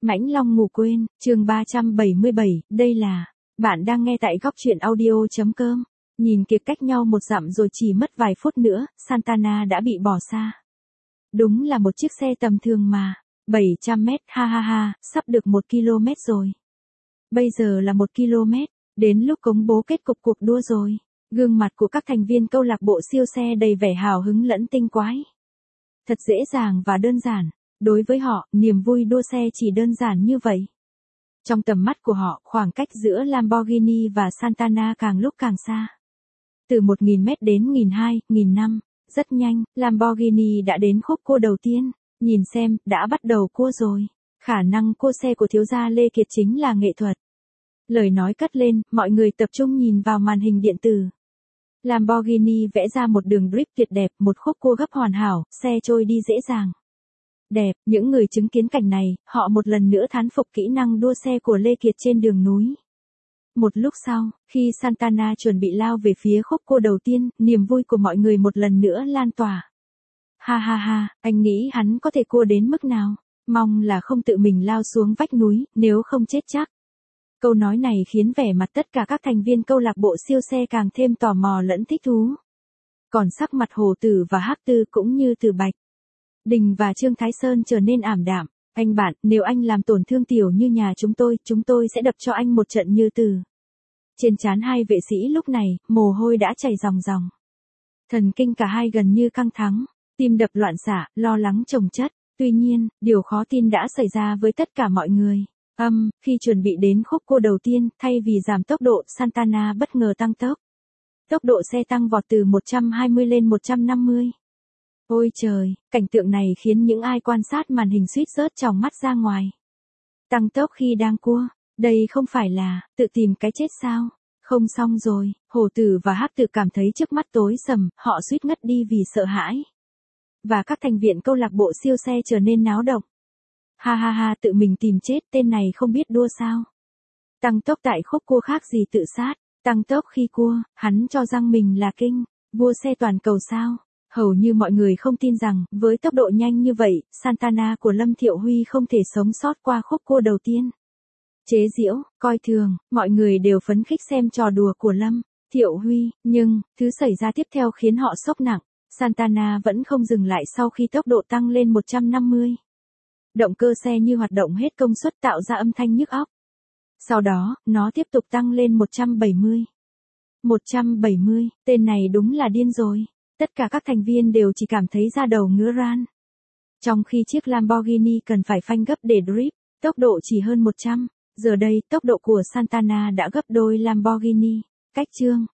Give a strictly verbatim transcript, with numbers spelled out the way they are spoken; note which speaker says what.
Speaker 1: Mãnh Long ngủ quên, chương ba trăm bảy mươi bảy, đây là, bạn đang nghe tại góc truyện audio.com. Nhìn kìa, cách nhau một dặm rồi chỉ mất vài phút nữa, Santana đã bị bỏ xa. Đúng là một chiếc xe tầm thường mà, bảy trăm mét, ha ha ha, sắp được một ki lô mét rồi. Bây giờ là một ki lô mét, đến lúc công bố kết cục cuộc đua rồi. Gương mặt của các thành viên câu lạc bộ siêu xe đầy vẻ hào hứng lẫn tinh quái. Thật dễ dàng và đơn giản. Đối với họ, niềm vui đua xe chỉ đơn giản như vậy. Trong tầm mắt của họ, khoảng cách giữa Lamborghini và Santana càng lúc càng xa. Từ một nghìn mét đến một nghìn hai trăm, một nghìn năm trăm, rất nhanh, Lamborghini đã đến khúc cua đầu tiên. Nhìn xem, đã bắt đầu cua rồi. Khả năng cua xe của thiếu gia Lê Kiệt chính là nghệ thuật. Lời nói cất lên, mọi người tập trung nhìn vào màn hình điện tử. Lamborghini vẽ ra một đường drip tuyệt đẹp, một khúc cua gấp hoàn hảo, xe trôi đi dễ dàng. Đẹp, những người chứng kiến cảnh này, họ một lần nữa thán phục kỹ năng đua xe của Lê Kiệt trên đường núi. Một lúc sau, khi Santana chuẩn bị lao về phía khúc cua đầu tiên, niềm vui của mọi người một lần nữa lan tỏa. Ha ha ha, anh nghĩ hắn có thể cua đến mức nào? Mong là không tự mình lao xuống vách núi, nếu không chết chắc. Câu nói này khiến vẻ mặt tất cả các thành viên câu lạc bộ siêu xe càng thêm tò mò lẫn thích thú. Còn sắc mặt Hồ Tử và Hắc Tư cũng như Từ Bạch Đình và Trương Thái Sơn trở nên ảm đạm. Anh bạn, nếu anh làm tổn thương tiểu như nhà chúng tôi, chúng tôi sẽ đập cho anh một trận như từ. Trên trán hai vệ sĩ lúc này, mồ hôi đã chảy ròng ròng. Thần kinh cả hai gần như căng thẳng, tim đập loạn xạ, lo lắng chồng chất. Tuy nhiên, điều khó tin đã xảy ra với tất cả mọi người. Âm, khi chuẩn bị đến khúc cua đầu tiên, thay vì giảm tốc độ, Santana bất ngờ tăng tốc. Tốc độ xe tăng vọt từ một trăm hai mươi lên một trăm năm mươi. Ôi trời, cảnh tượng này khiến những ai quan sát màn hình suýt rớt tròng mắt ra ngoài. Tăng tốc khi đang cua, đây không phải là tự tìm cái chết sao? Không xong rồi, Hồ Tử và Hắc Tử cảm thấy trước mắt tối sầm, họ suýt ngất đi vì sợ hãi. Và các thành viên câu lạc bộ siêu xe trở nên náo động. Ha ha ha, tự mình tìm chết, tên này không biết đua sao? Tăng tốc tại khúc cua khác gì tự sát, tăng tốc khi cua, hắn cho rằng mình là kinh, vua xe toàn cầu sao? Hầu như mọi người không tin rằng, với tốc độ nhanh như vậy, Santana của Lâm Thiệu Huy không thể sống sót qua khúc cua đầu tiên. Chế giễu, coi thường, mọi người đều phấn khích xem trò đùa của Lâm Thiệu Huy, nhưng, thứ xảy ra tiếp theo khiến họ sốc nặng. Santana vẫn không dừng lại sau khi tốc độ tăng lên một trăm năm mươi. Động cơ xe như hoạt động hết công suất tạo ra âm thanh nhức óc. Sau đó, nó tiếp tục tăng lên một trăm bảy mươi. một trăm bảy mươi, tên này đúng là điên rồi. Tất cả các thành viên đều chỉ cảm thấy da đầu ngứa ran. Trong khi chiếc Lamborghini cần phải phanh gấp để drip, tốc độ chỉ hơn một trăm, giờ đây tốc độ của Santana đã gấp đôi Lamborghini. Cách chương